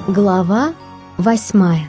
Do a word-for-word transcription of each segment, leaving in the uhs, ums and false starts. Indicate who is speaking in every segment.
Speaker 1: Глава восьмая.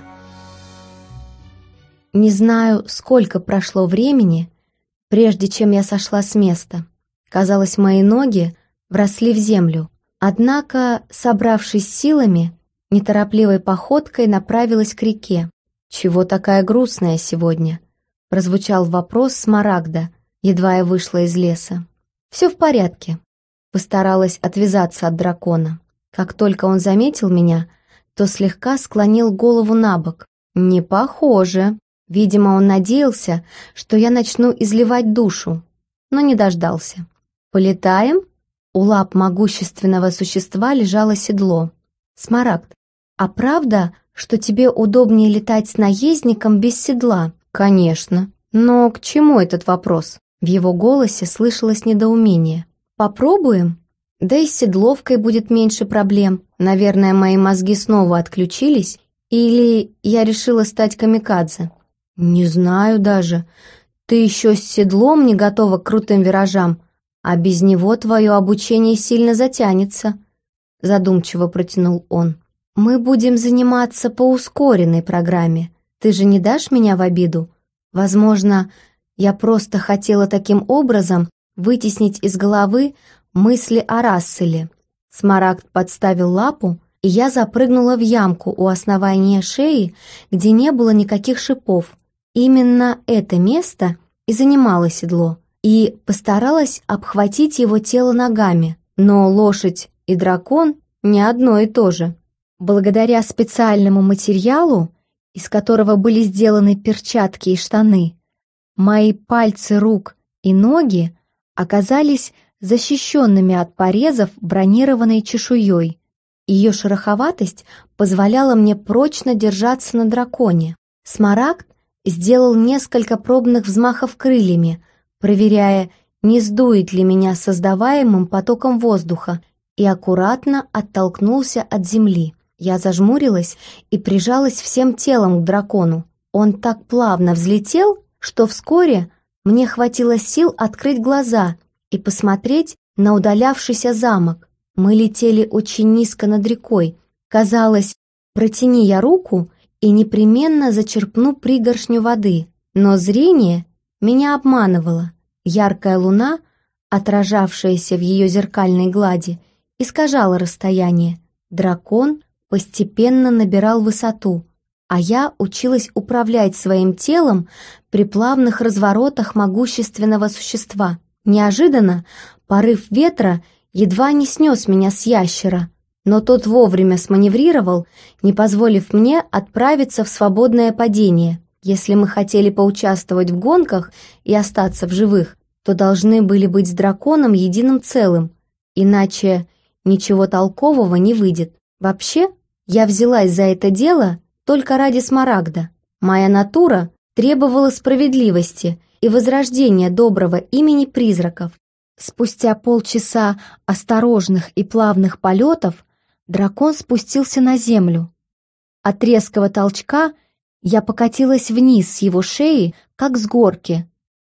Speaker 1: Не знаю, сколько прошло времени, прежде чем я сошла с места. Казалось, мои ноги вросли в землю. Однако, собравшись силами, неторопливой походкой направилась к реке. «Чего такая грустная сегодня?» — прозвучал вопрос Смарагда, едва я вышла из леса. «Все в порядке». Постаралась отвязаться от дракона. Как только он заметил меня, то слегка склонил голову на бок. «Не похоже». Видимо, он надеялся, что я начну изливать душу, но не дождался. «Полетаем?» У лап могущественного существа лежало седло. «Смарагд, а правда, что тебе удобнее летать с наездником без седла?» «Конечно. Но к чему этот вопрос?» В его голосе слышалось недоумение. «Попробуем? Да и с седловкой будет меньше проблем. Наверное, мои мозги снова отключились, или я решила стать камикадзе?» «Не знаю даже. Ты еще с седлом не готова к крутым виражам, а без него твое обучение сильно затянется», — задумчиво протянул он. «Мы будем заниматься по ускоренной программе. Ты же не дашь меня в обиду? Возможно, я просто хотела таким образом вытеснить из головы мысли о Расселе». Смарагд подставил лапу, и я запрыгнула в ямку у основания шеи, где не было никаких шипов. Именно это место и занимало седло, и постаралась обхватить его тело ногами, но лошадь и дракон не одно и то же. Благодаря специальному материалу, из которого были сделаны перчатки и штаны, мои пальцы рук и ноги оказались защищенными от порезов бронированной чешуей. Ее шероховатость позволяла мне прочно держаться на драконе. Смарагд сделал несколько пробных взмахов крыльями, проверяя, не сдует ли меня создаваемым потоком воздуха, и аккуратно оттолкнулся от земли. Я зажмурилась и прижалась всем телом к дракону. Он так плавно взлетел, что вскоре мне хватило сил открыть глаза и посмотреть на удалявшийся замок. Мы летели очень низко над рекой. Казалось, протяни я руку и непременно зачерпну пригоршню воды. Но зрение меня обманывало. Яркая луна, отражавшаяся в ее зеркальной глади, искажала расстояние. Дракон постепенно набирал высоту, а я училась управлять своим телом при плавных разворотах могущественного существа. Неожиданно порыв ветра едва не снес меня с ящера, но тот вовремя сманеврировал, не позволив мне отправиться в свободное падение. Если мы хотели поучаствовать в гонках и остаться в живых, то должны были быть с драконом единым целым, иначе ничего толкового не выйдет. Вообще, я взялась за это дело только ради Смарагда. Моя натура требовала справедливости и возрождения доброго имени призраков. Спустя полчаса осторожных и плавных полетов дракон спустился на землю. От резкого толчка я покатилась вниз с его шеи, как с горки.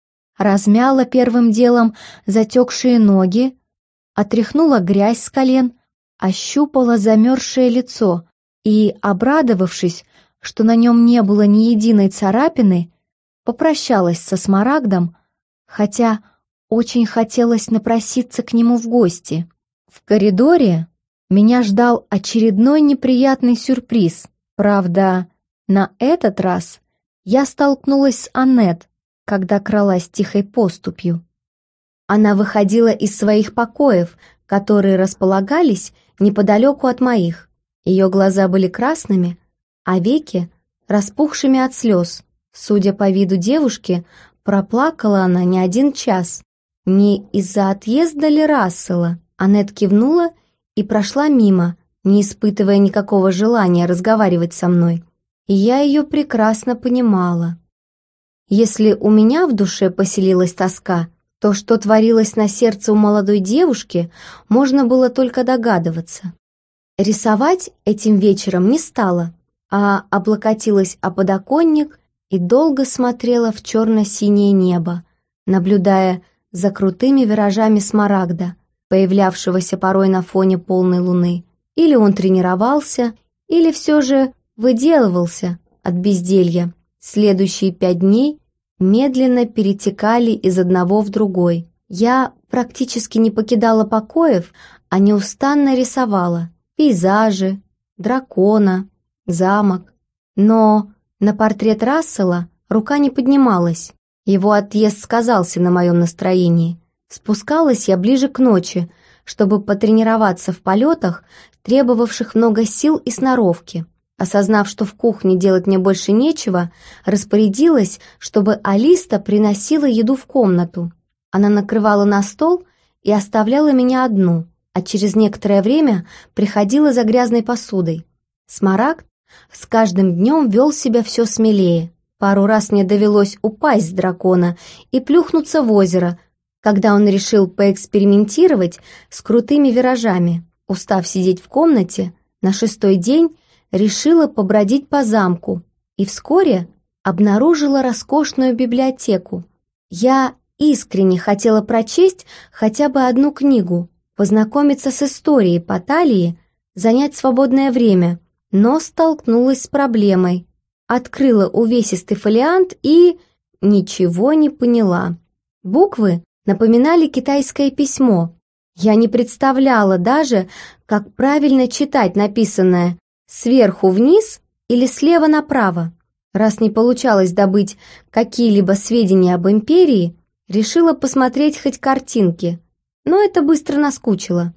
Speaker 1: Размяла первым делом затекшие ноги, отряхнула грязь с колен, ощупала замерзшее лицо и, обрадовавшись, что на нем не было ни единой царапины, попрощалась со Смарагдом, хотя очень хотелось напроситься к нему в гости. В коридоре меня ждал очередной неприятный сюрприз. Правда, на этот раз я столкнулась с Аннет, когда кралась тихой поступью. Она выходила из своих покоев, которые располагались неподалеку от моих. Ее глаза были красными, а веки распухшими от слез. Судя по виду девушки, проплакала она не один час. Не из-за отъезда ли Рассела? Аннет кивнула и прошла мимо, не испытывая никакого желания разговаривать со мной. И я ее прекрасно понимала. Если у меня в душе поселилась тоска, то, что творилось на сердце у молодой девушки, можно было только догадываться. Рисовать этим вечером не стала, а облокотилась о подоконник и долго смотрела в черно-синее небо, наблюдая за крутыми виражами Смарагда, появлявшегося порой на фоне полной луны. Или он тренировался, или все же выделывался от безделья. Следующие пять дней медленно перетекали из одного в другой. Я практически не покидала покоев, а неустанно рисовала пейзажи, дракона, замок. Но на портрет Рассела рука не поднималась. Его отъезд сказался на моем настроении. Спускалась я ближе к ночи, чтобы потренироваться в полетах, требовавших много сил и сноровки. Осознав, что в кухне делать мне больше нечего, распорядилась, чтобы Алиста приносила еду в комнату. Она накрывала на стол и оставляла меня одну, а через некоторое время приходила за грязной посудой. Смарагд с каждым днем вел себя все смелее. Пару раз мне довелось упасть с дракона и плюхнуться в озеро, когда он решил поэкспериментировать с крутыми виражами. Устав сидеть в комнате, на шестой день решила побродить по замку и вскоре обнаружила роскошную библиотеку. Я искренне хотела прочесть хотя бы одну книгу, познакомиться с историей Паталии, занять свободное время, но столкнулась с проблемой. Открыла увесистый фолиант и ничего не поняла. Буквы напоминали китайское письмо. Я не представляла даже, как правильно читать написанное сверху вниз или слева направо. Раз не получалось добыть какие-либо сведения об империи, решила посмотреть хоть картинки, но это быстро наскучило.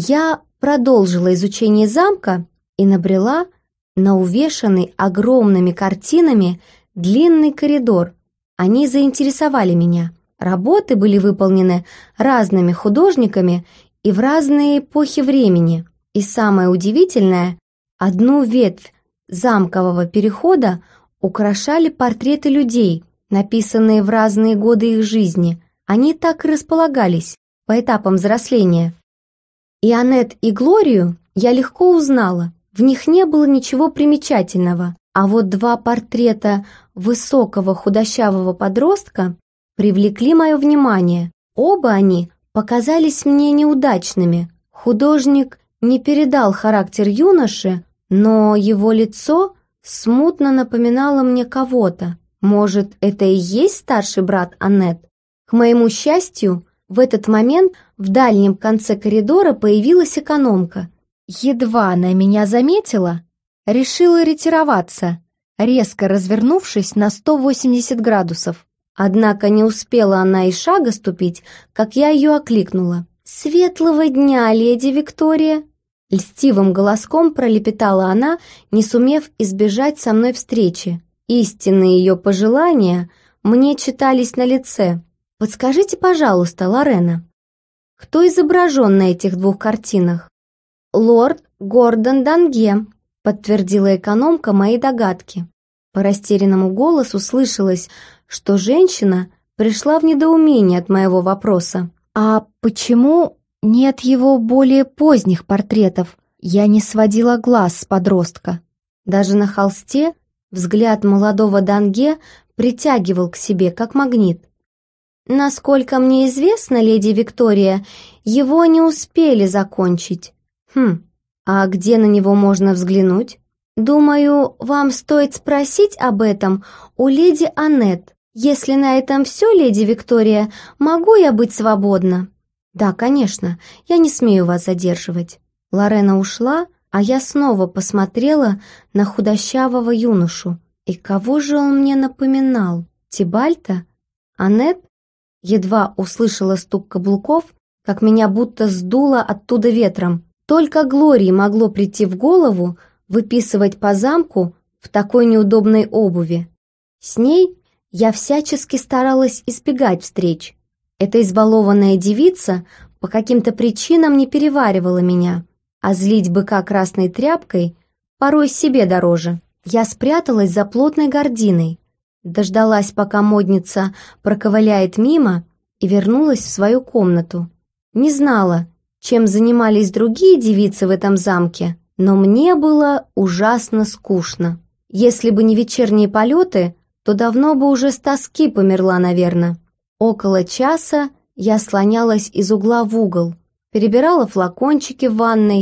Speaker 1: Я продолжила изучение замка и набрела на увешанный огромными картинами длинный коридор. Они заинтересовали меня. Работы были выполнены разными художниками и в разные эпохи времени. И самое удивительное, одну ветвь замкового перехода украшали портреты людей, написанные в разные годы их жизни. Они так и располагались по этапам взросления. И Аннет, и Глорию я легко узнала. В них не было ничего примечательного, а вот два портрета высокого худощавого подростка привлекли мое внимание. Оба они показались мне неудачными. Художник не передал характер юноши, но его лицо смутно напоминало мне кого-то. Может, это и есть старший брат Аннет? К моему счастью, в этот момент в дальнем конце коридора появилась экономка. Едва она меня заметила, решила ретироваться, резко развернувшись на сто восемьдесят градусов. Однако не успела она и шага ступить, как я ее окликнула. «Светлого дня, леди Виктория!» Льстивым голоском пролепетала она, не сумев избежать со мной встречи. Истинные ее пожелания мне читались на лице. «Подскажите, пожалуйста, Лорена, кто изображен на этих двух картинах?» «Лорд Гордон Данге», — подтвердила экономка мои догадки. По растерянному голосу слышалось, что женщина пришла в недоумение от моего вопроса. «А почему нет его более поздних портретов?» Я не сводила глаз с подростка. Даже на холсте взгляд молодого Данге притягивал к себе, как магнит. «Насколько мне известно, леди Виктория, его не успели закончить». «Хм, а где на него можно взглянуть?» «Думаю, вам стоит спросить об этом у леди Аннет. Если на этом все, леди Виктория, могу я быть свободна?» «Да, конечно, я не смею вас задерживать». Лорена ушла, а я снова посмотрела на худощавого юношу. И кого же он мне напоминал? Тибальта? Аннет? Едва услышала стук каблуков, как меня будто сдуло оттуда ветром. Только Глории могло прийти в голову выписывать по замку в такой неудобной обуви. С ней я всячески старалась избегать встреч. Эта избалованная девица по каким-то причинам не переваривала меня, а злить быка красной тряпкой порой себе дороже. Я спряталась за плотной гардиной, дождалась, пока модница проковыляет мимо, и вернулась в свою комнату. Не знала, чем занимались другие девицы в этом замке, но мне было ужасно скучно. Если бы не вечерние полеты, то давно бы уже с тоски померла, наверное. Около часа я слонялась из угла в угол, перебирала флакончики в ванной,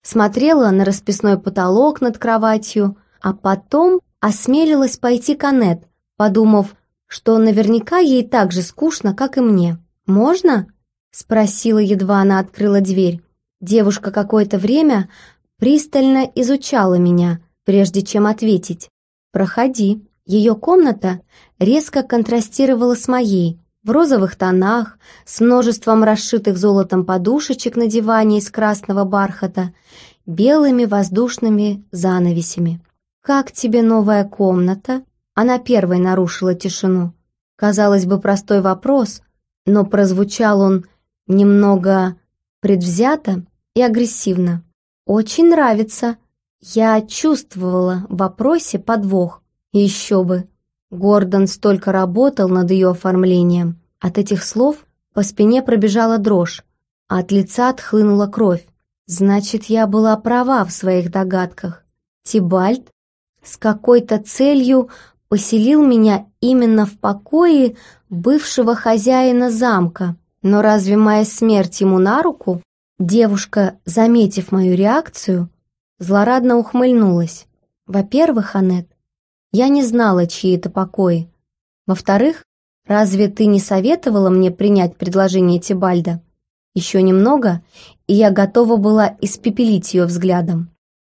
Speaker 1: смотрела на расписной потолок над кроватью, а потом осмелилась пойти к Аннет, подумав, что наверняка ей так же скучно, как и мне. «Можно?» — спросила, едва она открыла дверь. Девушка какое-то время пристально изучала меня, прежде чем ответить. «Проходи». Ее комната резко контрастировала с моей, в розовых тонах, с множеством расшитых золотом подушечек на диване из красного бархата, белыми воздушными занавесями. «Как тебе новая комната?» Она первой нарушила тишину. Казалось бы, простой вопрос, но прозвучал он немного предвзято и агрессивно. «Очень нравится». Я чувствовала в вопросе подвох. Еще бы. Гордон столько работал над ее оформлением. От этих слов по спине пробежала дрожь, а от лица отхлынула кровь. Значит, я была права в своих догадках. Тибальт с какой-то целью поселил меня именно в покое бывшего хозяина замка. Но разве моя смерть ему на руку? Девушка, заметив мою реакцию, злорадно ухмыльнулась. Во-первых, Аннет, я не знала, чьи это покои. Во-вторых, разве ты не советовала мне принять предложение Тибальда? Еще немного, и я готова была испепелить ее взглядом.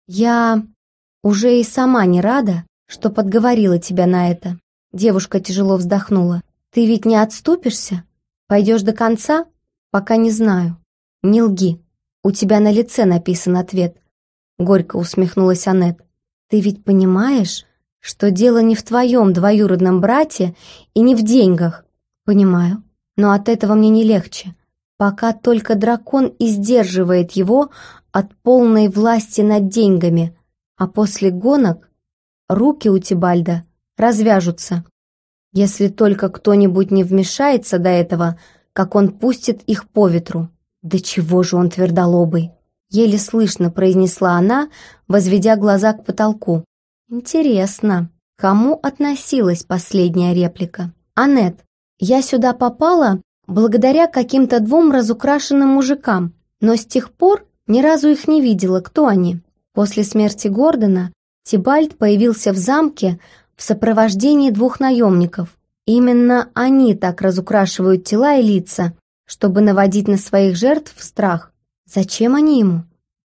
Speaker 1: Я уже и сама не рада, что подговорила тебя на это. Девушка тяжело вздохнула. Ты ведь не отступишься? Пойдешь до конца? Пока не знаю. Не лги. У тебя на лице написан ответ. Горько усмехнулась Аннет. Ты ведь понимаешь, что дело не в твоем двоюродном брате и не в деньгах. Понимаю, но от этого мне не легче. Пока только дракон и сдерживает его от полной власти над деньгами, а после гонок руки у Тибальда развяжутся. Если только кто-нибудь не вмешается до этого, как он пустит их по ветру. Да чего же он твердолобый? Еле слышно произнесла она, возведя глаза к потолку. Интересно, к кому относилась последняя реплика? Аннет, я сюда попала благодаря каким-то двум разукрашенным мужикам, но с тех пор ни разу их не видела, кто они. После смерти Гордона Тибальт появился в замке в сопровождении двух наемников. Именно они так разукрашивают тела и лица, чтобы наводить на своих жертв страх. Зачем они ему?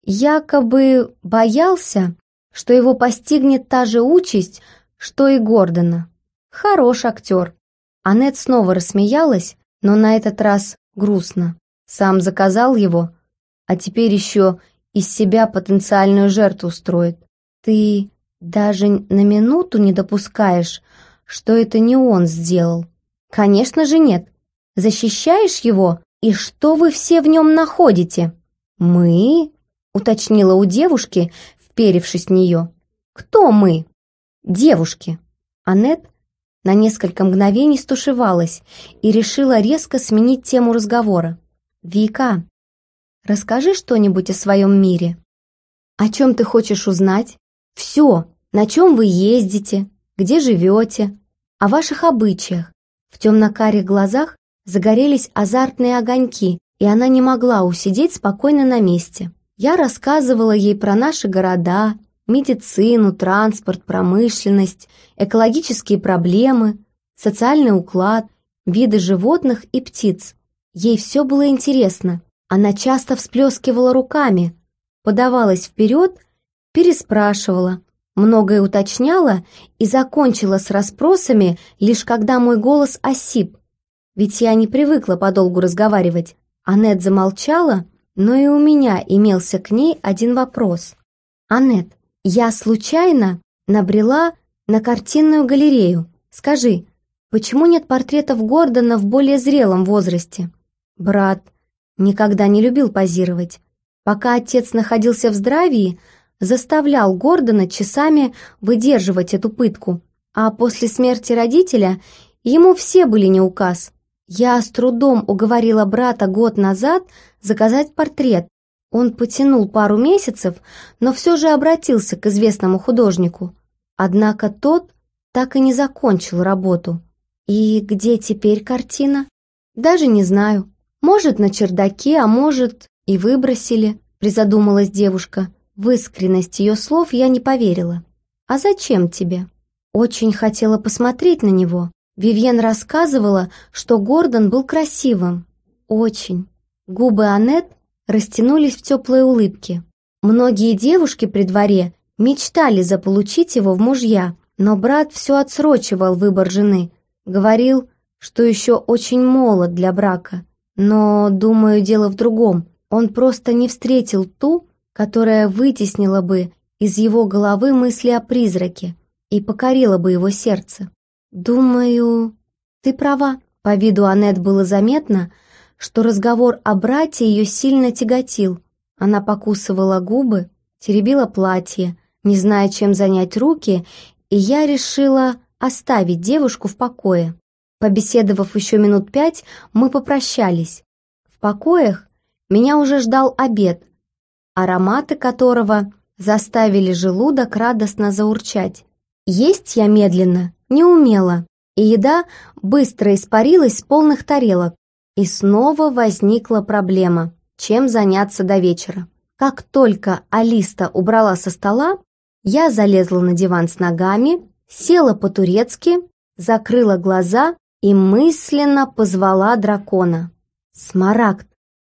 Speaker 1: Якобы боялся, что его постигнет та же участь, что и Гордона. Хорош актер. Аннет снова рассмеялась, но на этот раз грустно. Сам заказал его, а теперь еще из себя потенциальную жертву строит. Ты даже на минуту не допускаешь, что это не он сделал? Конечно же нет. Защищаешь его, и что вы все в нем находите? Мы? Уточнила у девушки, вперевшись в нее. «Кто мы?» «Девушки». Аннет на несколько мгновений стушевалась и решила резко сменить тему разговора. «Вика, расскажи что-нибудь о своем мире. О чем ты хочешь узнать? Все, на чем вы ездите, где живете, о ваших обычаях». В темно-карих глазах загорелись азартные огоньки, и она не могла усидеть спокойно на месте. Я рассказывала ей про наши города, медицину, транспорт, промышленность, экологические проблемы, социальный уклад, виды животных и птиц. Ей все было интересно. Она часто всплескивала руками, подавалась вперед, переспрашивала, многое уточняла и закончила с расспросами, лишь когда мой голос осип. Ведь я не привыкла подолгу разговаривать. Аннет замолчала, но и у меня имелся к ней один вопрос. «Аннет, я случайно набрела на картинную галерею. Скажи, почему нет портретов Гордона в более зрелом возрасте?» Брат никогда не любил позировать. Пока отец находился в здравии, заставлял Гордона часами выдерживать эту пытку, а после смерти родителя ему все были не указ. Я с трудом уговорила брата год назад заказать портрет. Он потянул пару месяцев, но все же обратился к известному художнику. Однако тот так и не закончил работу. И где теперь картина? Даже не знаю. Может, на чердаке, а может, и выбросили. призадумалась девушка. В искренность ее слов я не поверила. «А зачем тебе?» Очень хотела посмотреть на него. Вивьен рассказывала, что Гордон был красивым. Очень. Губы Аннет растянулись в теплой улыбке. Многие девушки при дворе мечтали заполучить его в мужья, но брат все отсрочивал выбор жены. Говорил, что еще очень молод для брака. Но, думаю, дело в другом. Он просто не встретил ту, которая вытеснила бы из его головы мысли о призраке и покорила бы его сердце. «Думаю, ты права». По виду Аннет было заметно, что разговор о брате ее сильно тяготил. Она покусывала губы, теребила платье, не зная, чем занять руки, и я решила оставить девушку в покое. Побеседовав еще минут пять, мы попрощались. В покоях меня уже ждал обед, ароматы которого заставили желудок радостно заурчать. Есть я медленно не умела, и еда быстро испарилась с полных тарелок. И снова возникла проблема, чем заняться до вечера. Как только Алиста убрала со стола, я залезла на диван с ногами, села по-турецки, закрыла глаза и мысленно позвала дракона. «Смарагд!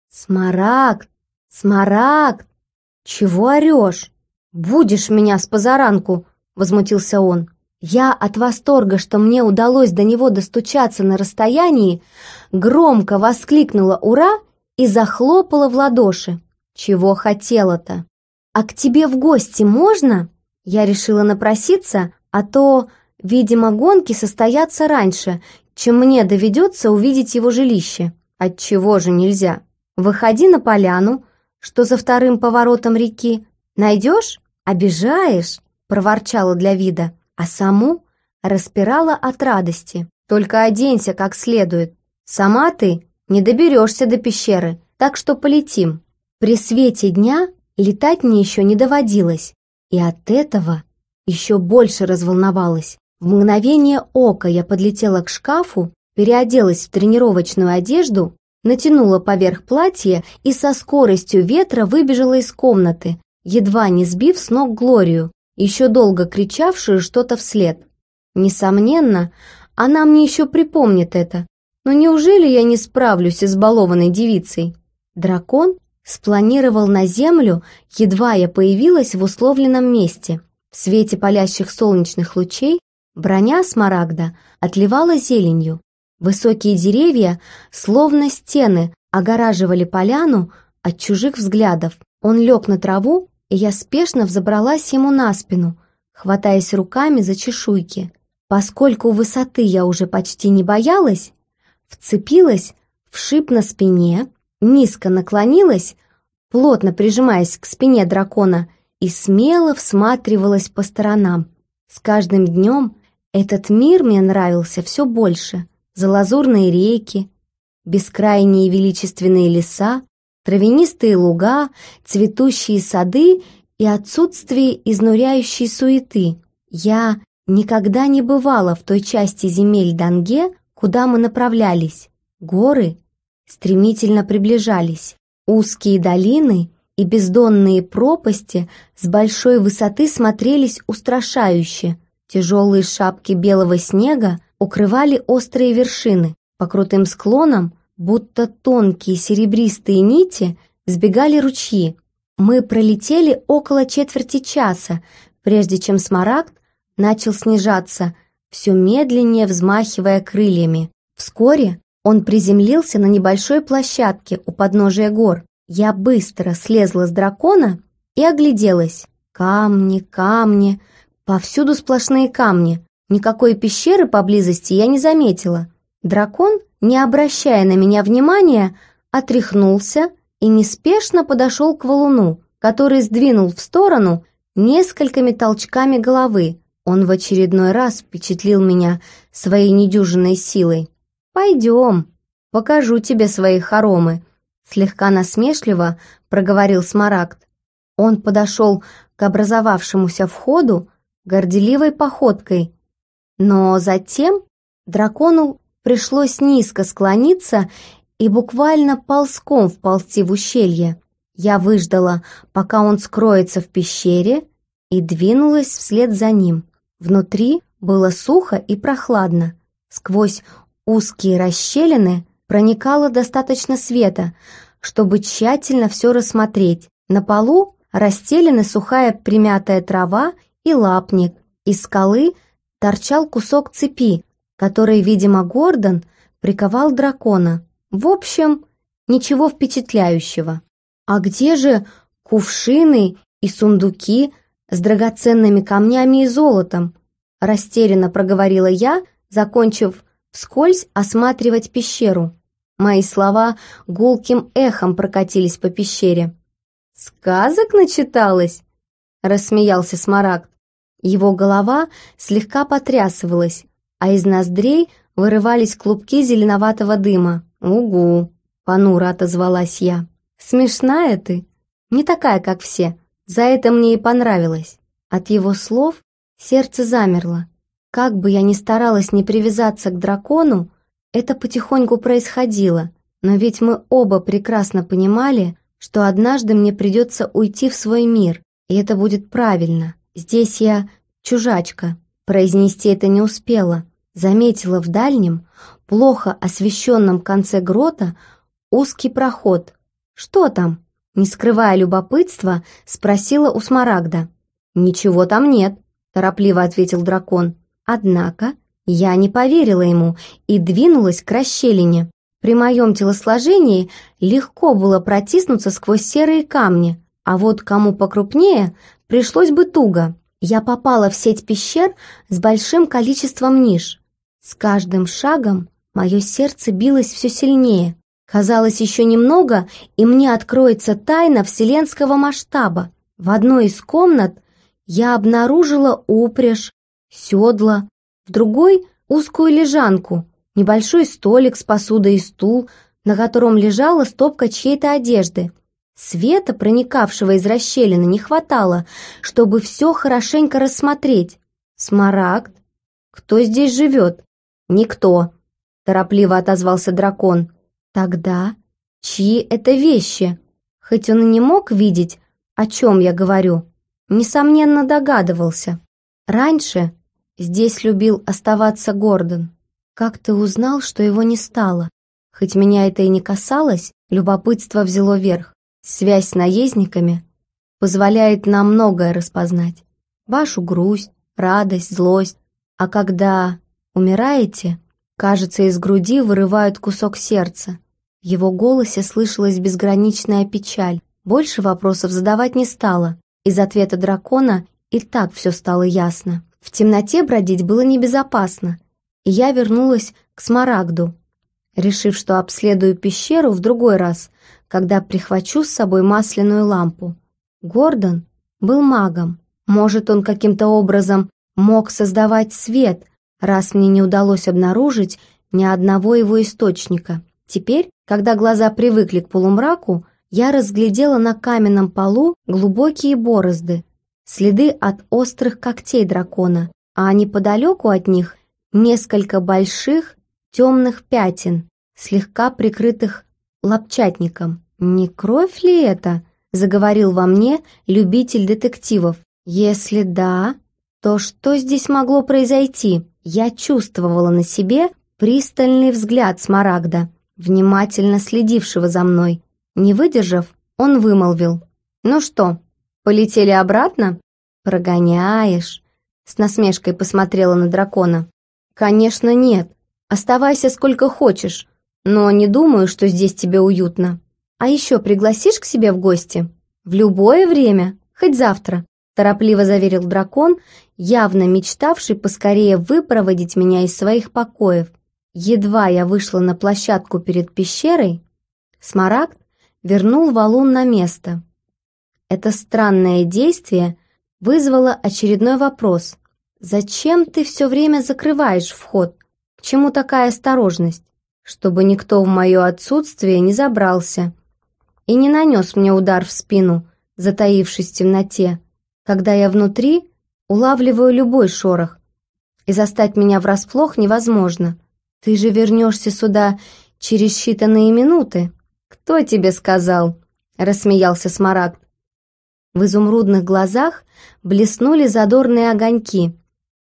Speaker 1: Смарагд! Смарагд! Чего орешь? Будешь меня с позаранку!» — возмутился он. Я от восторга, что мне удалось до него достучаться на расстоянии, громко воскликнула «Ура!» и захлопала в ладоши. Чего хотела-то? «А к тебе в гости можно?» Я решила напроситься, а то, видимо, гонки состоятся раньше, чем мне доведется увидеть его жилище. Отчего же нельзя? Выходи на поляну, что за вторым поворотом реки. Найдешь? Обижаешь, проворчала для вида, а саму распирала от радости. Только оденься как следует. Сама ты не доберешься до пещеры, так что полетим. При свете дня летать мне еще не доводилось, и от этого еще больше разволновалась. В мгновение ока я подлетела к шкафу, переоделась в тренировочную одежду, натянула поверх платье и со скоростью ветра выбежала из комнаты, едва не сбив с ног Глорию, еще долго кричавшую что-то вслед. Несомненно, она мне еще припомнит это, но неужели я не справлюсь с избалованной девицей? Дракон спланировал на землю, едва я появилась в условленном месте. В свете палящих солнечных лучей броня Смарагда отливала зеленью. Высокие деревья, словно стены, огораживали поляну от чужих взглядов. Он лег на траву, и я спешно взобралась ему на спину, хватаясь руками за чешуйки. Поскольку высоты я уже почти не боялась, вцепилась в шип на спине, низко наклонилась, плотно прижимаясь к спине дракона, и смело всматривалась по сторонам. С каждым днем этот мир мне нравился все больше. Залазурные реки, бескрайние величественные леса, травянистые луга, цветущие сады и отсутствие изнуряющей суеты. Я никогда не бывала в той части земель Данге, куда мы направлялись. Горы стремительно приближались. Узкие долины и бездонные пропасти с большой высоты смотрелись устрашающе. Тяжелые шапки белого снега укрывали острые вершины. По крутым склонам, будто тонкие серебристые нити, сбегали ручьи. Мы пролетели около четверти часа, прежде чем Смарагд начал снижаться, все медленнее взмахивая крыльями. Вскоре он приземлился на небольшой площадке у подножия гор. Я быстро слезла с дракона и огляделась. Камни, камни, повсюду сплошные камни. Никакой пещеры поблизости я не заметила. Дракон, не обращая на меня внимания, отряхнулся и неспешно подошел к валуну, который сдвинул в сторону несколькими толчками головы. Он в очередной раз впечатлил меня своей недюжинной силой. «Пойдем, покажу тебе свои хоромы», — слегка насмешливо проговорил Смарагд. Он подошел к образовавшемуся входу горделивой походкой, но затем дракону пришлось низко склониться и буквально ползком вползти в ущелье. Я выждала, пока он скроется в пещере, и двинулась вслед за ним. Внутри было сухо и прохладно. Сквозь узкие расщелины проникало достаточно света, чтобы тщательно все рассмотреть. На полу расстелены сухая примятая трава и лапник. Из скалы торчал кусок цепи, который, видимо, Гордон приковал дракона. В общем, ничего впечатляющего. А где же кувшины и сундуки с драгоценными камнями и золотом? Растерянно проговорила я, закончив вскользь осматривать пещеру. Мои слова гулким эхом прокатились по пещере. «Сказок начиталась?» — рассмеялся Смарагд. Его голова слегка потрясывалась, а из ноздрей вырывались клубки зеленоватого дыма. «Угу!» — понуро отозвалась я. «Смешная ты, не такая, как все. За это мне и понравилось». От его слов сердце замерло. Как бы я ни старалась не привязаться к дракону, это потихоньку происходило, но ведь мы оба прекрасно понимали, что однажды мне придется уйти в свой мир, и это будет правильно. Здесь я чужачка. Произнести это не успела. Заметила в дальнем, плохо освещенном конце грота узкий проход. «Что там?» — не скрывая любопытства, спросила у Смарагда. «Ничего там нет», — торопливо ответил дракон. Однако я не поверила ему и двинулась к расщелине. При моем телосложении легко было протиснуться сквозь серые камни, а вот кому покрупнее пришлось бы туго. Я попала в сеть пещер с большим количеством ниш. С каждым шагом мое сердце билось все сильнее. Казалось, еще немного, и мне откроется тайна вселенского масштаба. В одной из комнат я обнаружила упряжь, седла, в другой — узкую лежанку, небольшой столик с посудой и стул, на котором лежала стопка чьей-то одежды. Света, проникавшего из расщелины, не хватало, чтобы все хорошенько рассмотреть. «Смарагд? Кто здесь живет?» «Никто», — торопливо отозвался дракон. «Тогда чьи это вещи?» Хоть он и не мог видеть, о чем я говорю, несомненно догадывался. Раньше здесь любил оставаться Гордон. Как ты узнал, что его не стало? Хоть меня это и не касалось, любопытство взяло верх. Связь с наездниками позволяет нам многое распознать. Вашу грусть, радость, злость. А когда умираете, кажется, из груди вырывают кусок сердца. В его голосе слышалась безграничная печаль. Больше вопросов задавать не стала. Из ответа дракона и так все стало ясно. В темноте бродить было небезопасно, и я вернулась к Смарагду, решив, что обследую пещеру в другой раз, когда прихвачу с собой масляную лампу. Гордон был магом. Может, он каким-то образом мог создавать свет, раз мне не удалось обнаружить ни одного его источника. Теперь, когда глаза привыкли к полумраку, я разглядела на каменном полу глубокие борозды, следы от острых когтей дракона, а неподалеку от них несколько больших темных пятен, слегка прикрытых лапчатником. «Не кровь ли это?» — заговорил во мне любитель детективов. «Если да, то что здесь могло произойти?» Я чувствовала на себе пристальный взгляд Смарагда, внимательно следившего за мной. Не выдержав, он вымолвил: «Ну что, полетели обратно?» «Прогоняешь?» — с насмешкой посмотрела на дракона. «Конечно нет. Оставайся сколько хочешь, но не думаю, что здесь тебе уютно. А еще пригласишь к себе в гости? В любое время, хоть завтра», — торопливо заверил дракон, явно мечтавший поскорее выпроводить меня из своих покоев. Едва я вышла на площадку перед пещерой, Смарагд вернул валун на место. Это странное действие вызвало очередной вопрос. «Зачем ты все время закрываешь вход? К чему такая осторожность?» «Чтобы никто в мое отсутствие не забрался и не нанес мне удар в спину, затаившись в темноте. Когда я внутри, улавливаю любой шорох, и застать меня врасплох невозможно. Ты же вернешься сюда через считанные минуты». «Кто тебе сказал?» — рассмеялся Смарагд. В изумрудных глазах блеснули задорные огоньки.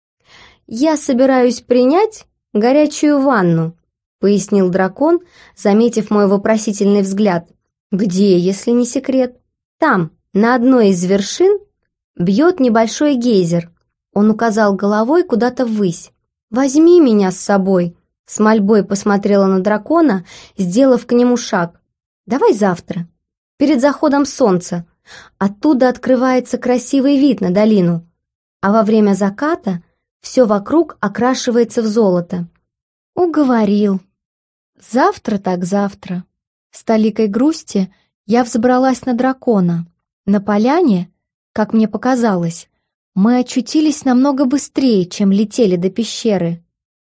Speaker 1: «Я собираюсь принять горячую ванну», — пояснил дракон, заметив мой вопросительный взгляд. «Где, если не секрет?» «Там, на одной из вершин, бьет небольшой гейзер». Он указал головой куда-то ввысь. «Возьми меня с собой», — с мольбой посмотрела на дракона, сделав к нему шаг. «Давай завтра, перед заходом солнца. Оттуда открывается красивый вид на долину, а во время заката все вокруг окрашивается в золото». Уговорил. Завтра так завтра. С толикой грусти я взобралась на дракона. На поляне, как мне показалось, мы очутились намного быстрее, чем летели до пещеры.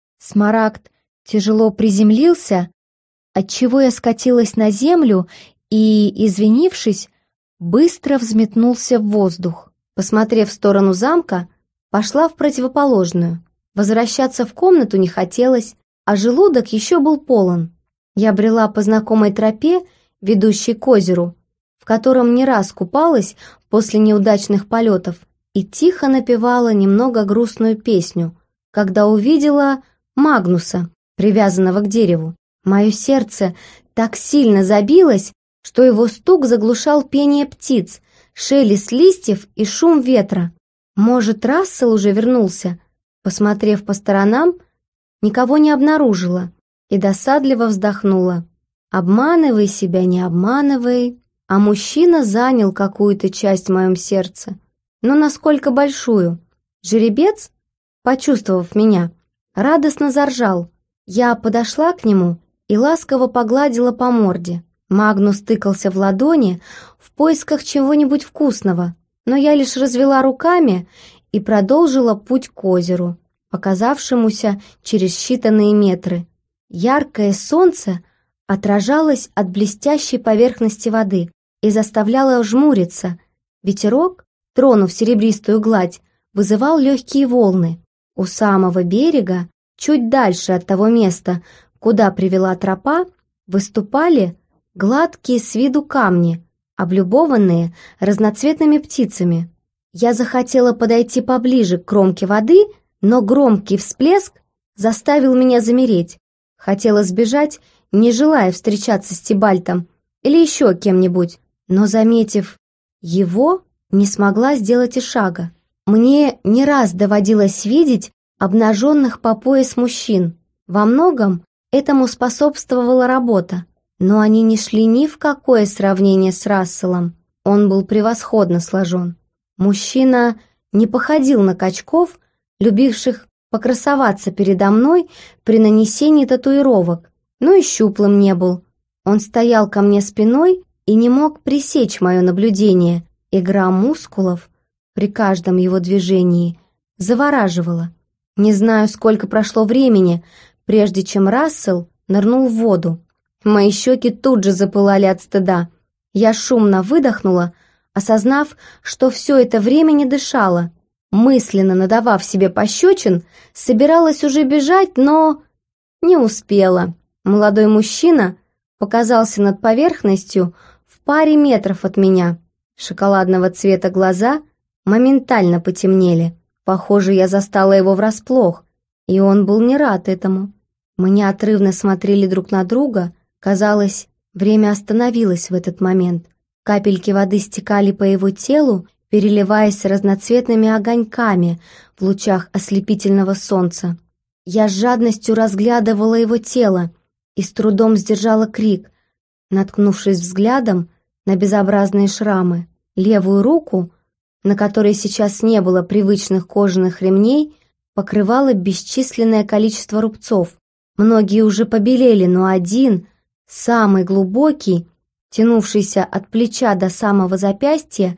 Speaker 1: Смарагд тяжело приземлился, отчего я скатилась на землю и, извинившись, быстро взметнулся в воздух. Посмотрев в сторону замка, пошла в противоположную. Возвращаться в комнату не хотелось, а желудок еще был полон. Я брела по знакомой тропе, ведущей к озеру, в котором не раз купалась после неудачных полетов, и тихо напевала немного грустную песню, когда увидела Магнуса, привязанного к дереву. Мое сердце так сильно забилось, что его стук заглушал пение птиц, шелест листьев и шум ветра. Может, Рассел уже вернулся? Посмотрев по сторонам, никого не обнаружила и досадливо вздохнула. Обманывай себя, не обманывай. А мужчина занял какую-то часть в моем сердце. Но насколько большую? Жеребец, почувствовав меня, радостно заржал. Я подошла к нему и ласково погладила по морде. Магнус тыкался в ладони в поисках чего-нибудь вкусного, но я лишь развела руками и продолжила путь к озеру, показавшемуся через считанные метры. Яркое солнце отражалось от блестящей поверхности воды и заставляло жмуриться. Ветерок, тронув серебристую гладь, вызывал легкие волны. У самого берега, чуть дальше от того места, куда привела тропа, выступали гладкие с виду камни, облюбованные разноцветными птицами. Я захотела подойти поближе к кромке воды, но громкий всплеск заставил меня замереть. Хотела сбежать, не желая встречаться с Тибальтом или еще кем-нибудь, но, заметив его, не смогла сделать и шага. Мне не раз доводилось видеть обнаженных по пояс мужчин. Во многом этому способствовала работа, но они не шли ни в какое сравнение с Расселом. Он был превосходно сложен. Мужчина не походил на качков, любивших покрасоваться передо мной при нанесении татуировок, но и щуплым не был. Он стоял ко мне спиной и не мог пресечь мое наблюдение. Игра мускулов при каждом его движении завораживала. Не знаю, сколько прошло времени, прежде чем Рассел нырнул в воду. Мои щеки тут же запылали от стыда. Я шумно выдохнула, осознав, что все это время не дышала. Мысленно надавав себе пощечин, собиралась уже бежать, но не успела. Молодой мужчина показался над поверхностью в паре метров от меня. Шоколадного цвета глаза моментально потемнели. Похоже, я застала его врасплох, и он был не рад этому. Мы неотрывно смотрели друг на друга. Казалось, время остановилось в этот момент. Капельки воды стекали по его телу, переливаясь разноцветными огоньками в лучах ослепительного солнца. Я с жадностью разглядывала его тело и с трудом сдержала крик, наткнувшись взглядом на безобразные шрамы. Левую руку, на которой сейчас не было привычных кожаных ремней, покрывало бесчисленное количество рубцов. Многие уже побелели, но один, самый глубокий, тянувшийся от плеча до самого запястья,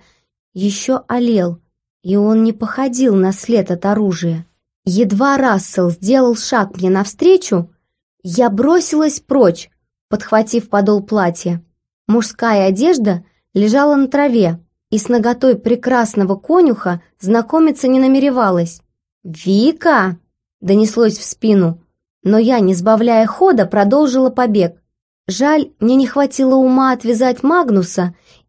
Speaker 1: еще олел, и он не походил на след от оружия. Едва Рассел сделал шаг мне навстречу, я бросилась прочь, подхватив подол платья. Мужская одежда лежала на траве, и с наготой прекрасного конюха знакомиться не намеревалась. «Вика!» — донеслось в спину, но я, не сбавляя хода, продолжила побег. Жаль, мне не хватило ума отвязать Магнуса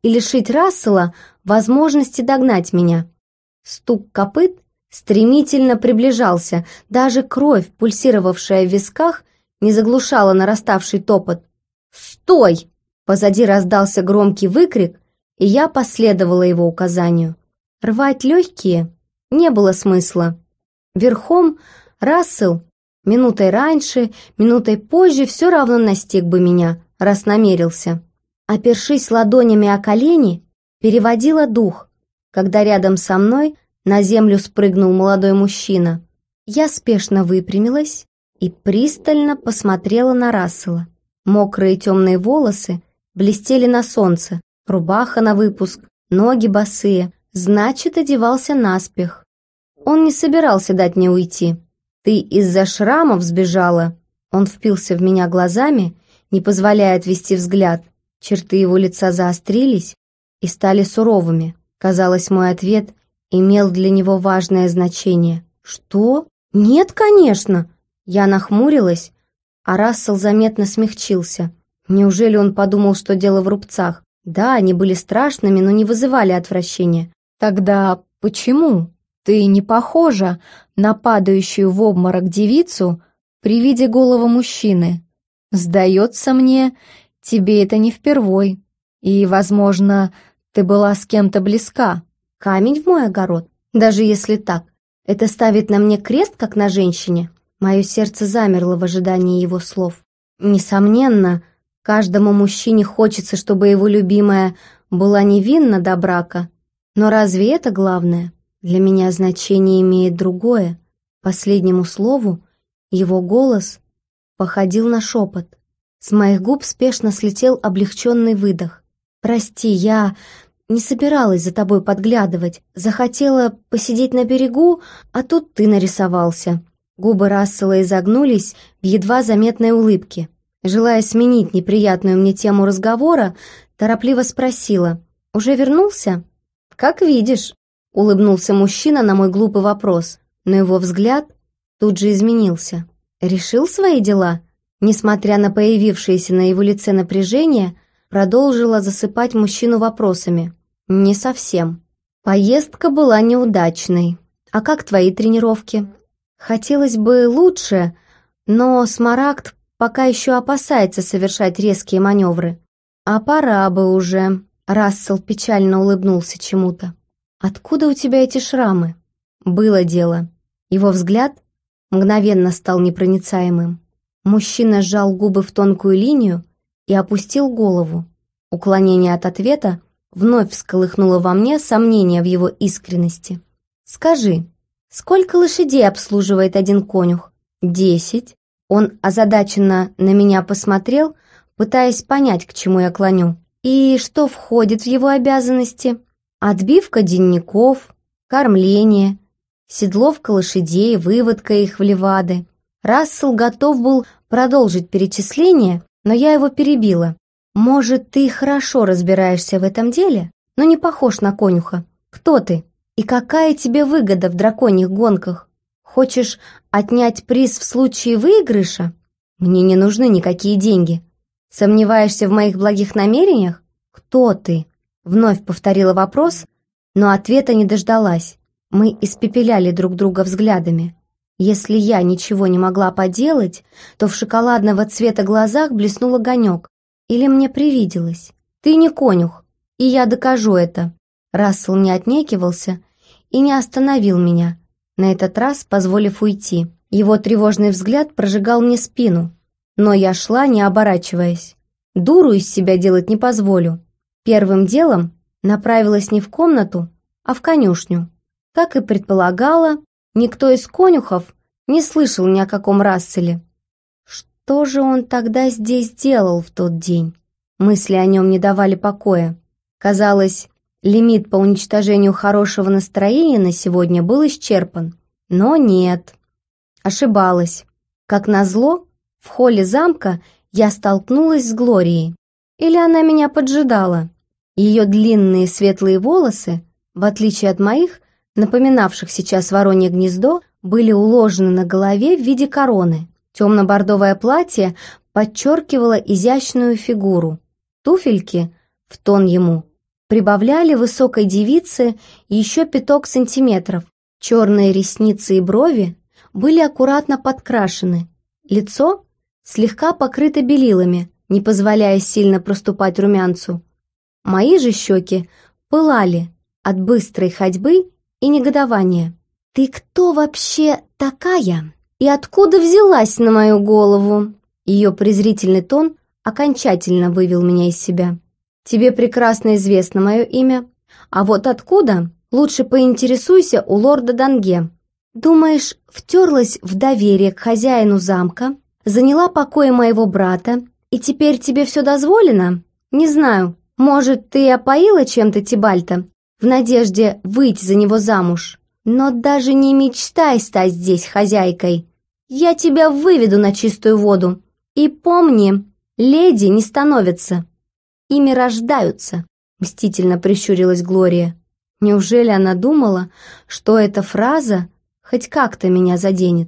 Speaker 1: и лишить Рассела возможности догнать меня. Стук копыт стремительно приближался, даже кровь, пульсировавшая в висках, не заглушала нараставший топот. «Стой!» Позади раздался громкий выкрик, и я последовала его указанию. Рвать легкие не было смысла. Верхом Рассел минутой раньше, минутой позже все равно настиг бы меня, раз намерился. Опершись ладонями о колени, переводила дух, когда рядом со мной на землю спрыгнул молодой мужчина. Я спешно выпрямилась и пристально посмотрела на Рассела. Мокрые темные волосы блестели на солнце, рубаха на выпуск, ноги босые, значит, одевался наспех. Он не собирался дать мне уйти. «Ты из-за шрамов сбежала?» Он впился в меня глазами, не позволяя отвести взгляд. Черты его лица заострились и стали суровыми. Казалось, мой ответ имел для него важное значение. «Что? Нет, конечно!» Я нахмурилась, а Рассел заметно смягчился. Неужели он подумал, что дело в рубцах? Да, они были страшными, но не вызывали отвращения. «Тогда почему ты не похожа на падающую в обморок девицу при виде голого мужчины? Сдается мне, тебе это не впервой. И, возможно, ты была с кем-то близка. Камень в мой огород? Даже если так, это ставит на мне крест, как на женщине?» Мое сердце замерло в ожидании его слов. Несомненно, каждому мужчине хочется, чтобы его любимая была невинна до брака. Но разве это главное? Для меня значение имеет другое. Последнему слову его голос походил на шепот. С моих губ спешно слетел облегченный выдох. «Прости, я не собиралась за тобой подглядывать. Захотела посидеть на берегу, а тут ты нарисовался». Губы Рассела изогнулись в едва заметной улыбке. Желая сменить неприятную мне тему разговора, торопливо спросила: «Уже вернулся?» «Как видишь», — улыбнулся мужчина на мой глупый вопрос, но его взгляд тут же изменился. «Решил свои дела?» Несмотря на появившееся на его лице напряжение, продолжила засыпать мужчину вопросами. «Не совсем. Поездка была неудачной. А как твои тренировки?» «Хотелось бы лучше, но Смарагд пока еще опасается совершать резкие маневры». «А пора бы уже», — Рассел печально улыбнулся чему-то. «Откуда у тебя эти шрамы?» «Было дело». Его взгляд мгновенно стал непроницаемым. Мужчина сжал губы в тонкую линию и опустил голову. Уклонение от ответа вновь всколыхнуло во мне сомнение в его искренности. «Скажи, сколько лошадей обслуживает один конюх?» «Десять». Он озадаченно на меня посмотрел, пытаясь понять, к чему я клоню. «И что входит в его обязанности?» «Отбивка денников, кормление, седловка лошадей, выводка их в левады». Рассел готов был продолжить перечисление, но я его перебила. «Может, ты хорошо разбираешься в этом деле, но не похож на конюха. Кто ты? И какая тебе выгода в драконьих гонках? Хочешь отнять приз в случае выигрыша? Мне не нужны никакие деньги. Сомневаешься в моих благих намерениях? Кто ты?» Вновь повторила вопрос, но ответа не дождалась. Мы испепеляли друг друга взглядами. Если я ничего не могла поделать, то в шоколадного цвета глазах блеснул огонек. Или мне привиделось? «Ты не конюх, и я докажу это». Рассел не отнекивался и не остановил меня, на этот раз позволив уйти. Его тревожный взгляд прожигал мне спину, но я шла, не оборачиваясь. Дуру из себя делать не позволю. Первым делом направилась не в комнату, а в конюшню. Как и предполагала, никто из конюхов не слышал ни о каком Расселе. Что же он тогда здесь делал в тот день? Мысли о нем не давали покоя. Казалось, лимит по уничтожению хорошего настроения на сегодня был исчерпан. Но нет. Ошибалась. Как назло, в холле замка я столкнулась с Глорией. Или она меня поджидала. Ее длинные светлые волосы, в отличие от моих, напоминавших сейчас воронье гнездо, были уложены на голове в виде короны. Темно-бордовое платье подчеркивало изящную фигуру. Туфельки, в тон ему, прибавляли высокой девице еще пяток сантиметров. Черные ресницы и брови были аккуратно подкрашены. Лицо слегка покрыто белилами, не позволяя сильно проступать румянцу. Мои же щеки пылали от быстрой ходьбы и негодования. «Ты кто вообще такая? И откуда взялась на мою голову?» Ее презрительный тон окончательно вывел меня из себя. «Тебе прекрасно известно мое имя. А вот откуда? Лучше поинтересуйся у лорда Данге. Думаешь, втерлась в доверие к хозяину замка, заняла покои моего брата, и теперь тебе все дозволено? Не знаю, может, ты опоила чем-то Тибальта в надежде выйти за него замуж? Но даже не мечтай стать здесь хозяйкой. Я тебя выведу на чистую воду. И помни, леди не становятся, ими рождаются», — мстительно прищурилась Глория. Неужели она думала, что эта фраза хоть как-то меня заденет?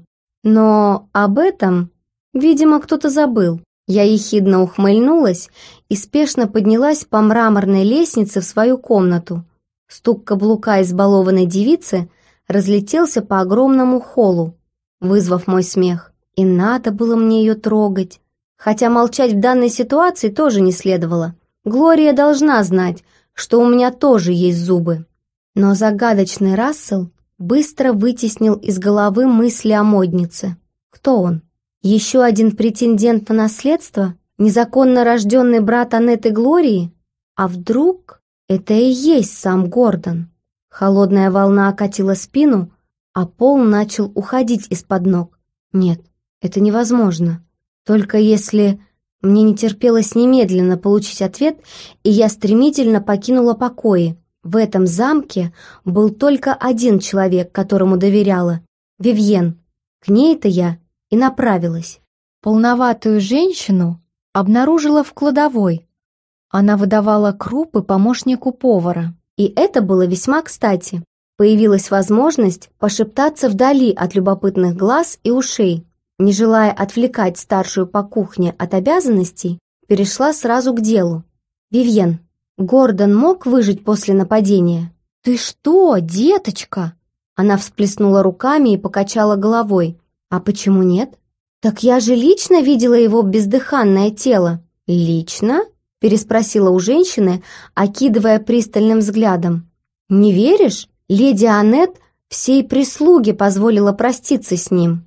Speaker 1: Но об этом, видимо, кто-то забыл. Я ехидно ухмыльнулась и спешно поднялась по мраморной лестнице в свою комнату. Стук каблука избалованной девицы разлетелся по огромному холлу, вызвав мой смех. И надо было мне ее трогать. Хотя молчать в данной ситуации тоже не следовало. Глория должна знать, что у меня тоже есть зубы. Но загадочный Рассел быстро вытеснил из головы мысли о моднице. Кто он? Еще один претендент на наследство? Незаконно рожденный брат Аннет и Глории? А вдруг это и есть сам Гордон? Холодная волна окатила спину, а пол начал уходить из-под ног. Нет, это невозможно. Только если мне не терпелось немедленно получить ответ, и я стремительно покинула покои. В этом замке был только один человек, которому доверяла — Вивьен. К ней-то я и направилась. Полноватую женщину обнаружила в кладовой. Она выдавала крупы помощнику повара. И это было весьма кстати. Появилась возможность пошептаться вдали от любопытных глаз и ушей. Не желая отвлекать старшую по кухне от обязанностей, перешла сразу к делу. «Вивьен, Гордон мог выжить после нападения?» «Ты что, деточка?» Она всплеснула руками и покачала головой. «А почему нет?» «Так я же лично видела его бездыханное тело». «Лично?» — переспросила у женщины, окидывая пристальным взглядом. «Не веришь? Леди Аннет всей прислуге позволила проститься с ним».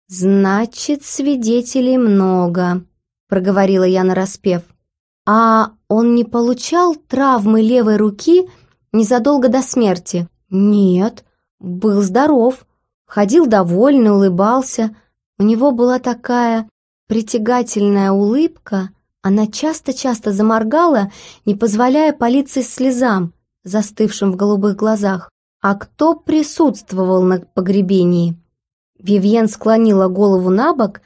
Speaker 1: «Значит, свидетелей много», — проговорила я нараспев. «А он не получал травмы левой руки незадолго до смерти?» «Нет, был здоров, ходил довольный, улыбался. У него была такая притягательная улыбка». Она часто-часто заморгала, не позволяя палиться слезам, застывшим в голубых глазах. «А кто присутствовал на погребении?» Вивьен склонила голову на бок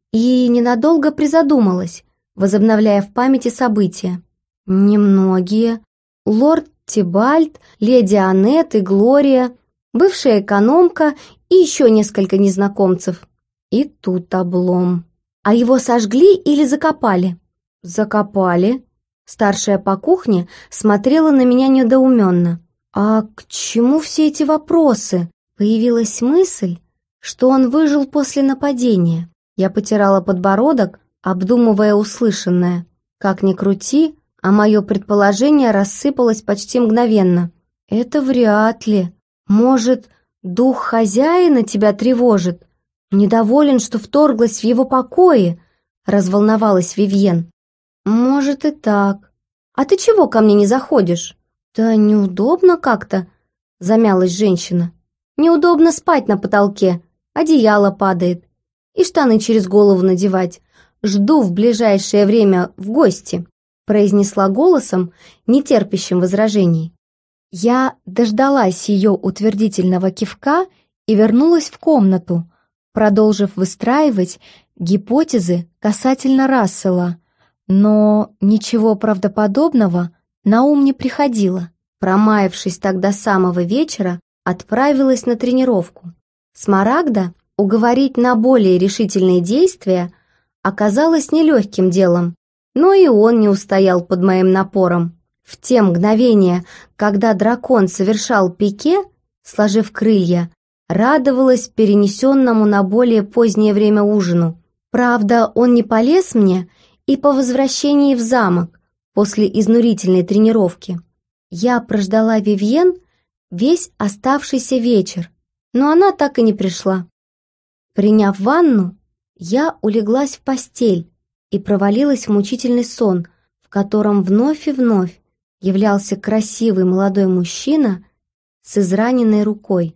Speaker 1: и ненадолго призадумалась, возобновляя в памяти события. «Немногие. Лорд Тибальт, леди Аннет и Глория, бывшая экономка и еще несколько незнакомцев. И тут облом. А его сожгли или закопали?» «Закопали». Старшая по кухне смотрела на меня недоуменно. «А к чему все эти вопросы?» Появилась мысль, что он выжил после нападения. Я потирала подбородок, обдумывая услышанное. Как ни крути, а мое предположение рассыпалось почти мгновенно. «Это вряд ли. Может, дух хозяина тебя тревожит? Недоволен, что вторглась в его покои?» Разволновалась Вивьен. «Может и так. А ты чего ко мне не заходишь?» «Да неудобно как-то», — замялась женщина. «Неудобно спать на потолке, одеяло падает, и штаны через голову надевать. Жду в ближайшее время в гости», — произнесла голосом, нетерпящим возражений. Я дождалась ее утвердительного кивка и вернулась в комнату, продолжив выстраивать гипотезы касательно Рассела, но ничего правдоподобного на ум не приходило. Промаявшись так до самого вечера, отправилась на тренировку. Смарагда уговорить на более решительные действия оказалось нелегким делом, но и он не устоял под моим напором. В те мгновения, когда дракон совершал пике, сложив крылья, радовалась перенесенному на более позднее время ужину. Правда, он не полез мне и по возвращении в замок после изнурительной тренировки. Я прождала Вивьен весь оставшийся вечер, но она так и не пришла. Приняв ванну, я улеглась в постель и провалилась в мучительный сон, в котором вновь и вновь являлся красивый молодой мужчина с израненной рукой.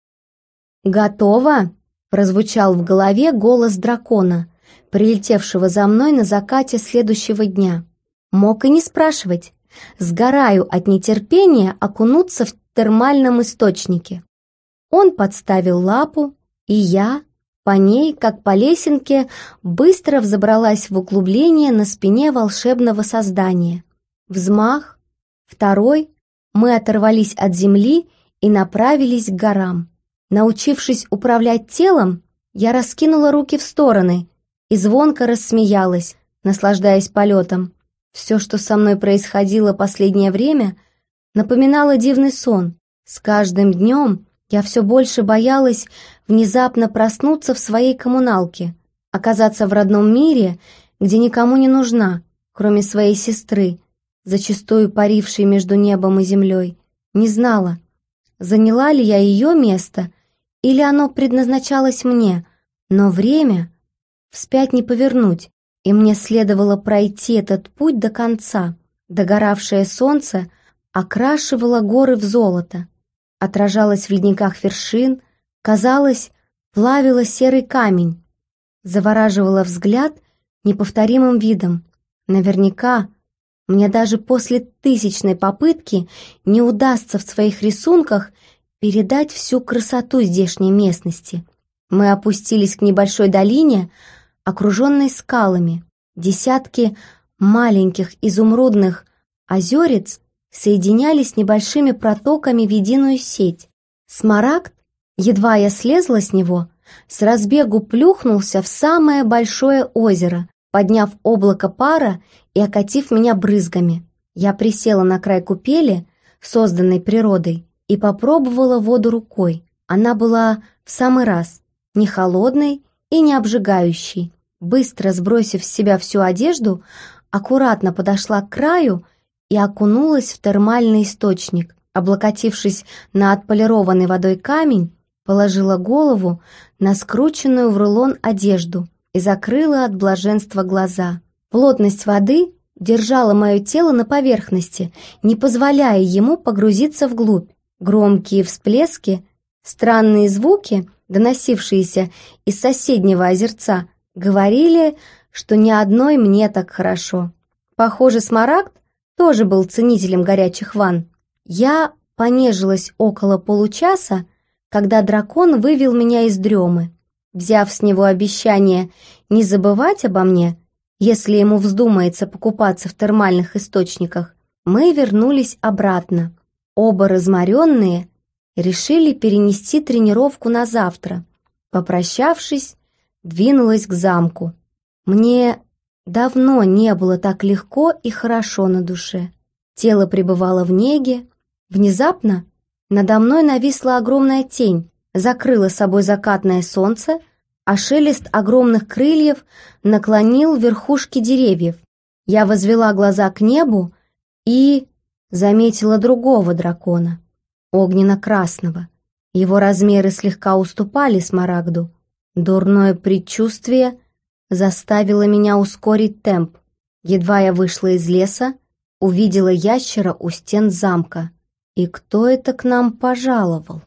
Speaker 1: «Готово?» — прозвучал в голове голос дракона, прилетевшего за мной на закате следующего дня. Мог и не спрашивать. Сгораю от нетерпения окунуться в термальном источнике. Он подставил лапу, и я, по ней, как по лесенке, быстро взобралась в углубление на спине волшебного создания. Взмах, второй, мы оторвались от земли и направились к горам. Научившись управлять телом, я раскинула руки в стороны и звонко рассмеялась, наслаждаясь полетом. Все, что со мной происходило последнее время, напоминало дивный сон. С каждым днем я все больше боялась внезапно проснуться в своей коммуналке, оказаться в родном мире, где никому не нужна, кроме своей сестры, зачастую парившей между небом и землей. Не знала, заняла ли я ее место или оно предназначалось мне, но время вспять не повернуть, и мне следовало пройти этот путь до конца. Догоравшее солнце окрашивало горы в золото, отражалось в ледниках вершин, казалось, плавило серый камень, завораживало взгляд неповторимым видом. Наверняка мне даже после тысячной попытки не удастся в своих рисунках передать всю красоту здешней местности. Мы опустились к небольшой долине, окруженной скалами. Десятки маленьких изумрудных озерец соединялись небольшими протоками в единую сеть. Смарагд, едва я слезла с него, с разбегу плюхнулся в самое большое озеро, подняв облако пара и окатив меня брызгами. Я присела на край купели, созданной природой, и попробовала воду рукой. Она была в самый раз, не холодной и не обжигающей. Быстро сбросив с себя всю одежду, аккуратно подошла к краю и окунулась в термальный источник. Облокотившись на отполированный водой камень, положила голову на скрученную в рулон одежду и закрыла от блаженства глаза. Плотность воды держала мое тело на поверхности, не позволяя ему погрузиться вглубь. Громкие всплески, странные звуки, доносившиеся из соседнего озерца, говорили, что ни одной мне так хорошо. Похоже, Смарагд тоже был ценителем горячих ванн. Я понежилась около получаса, когда дракон вывел меня из дремы. Взяв с него обещание не забывать обо мне, если ему вздумается покупаться в термальных источниках, мы вернулись обратно. Оба разморенные решили перенести тренировку на завтра. Попрощавшись, двинулась к замку. Мне давно не было так легко и хорошо на душе. Тело пребывало в неге. Внезапно надо мной нависла огромная тень, закрыла собой закатное солнце, а шелест огромных крыльев наклонил верхушки деревьев. Я возвела глаза к небу и заметила другого дракона, огненно-красного. Его размеры слегка уступали Смарагду. Дурное предчувствие заставило меня ускорить темп. Едва я вышла из леса, увидела ящера у стен замка. И кто это к нам пожаловал?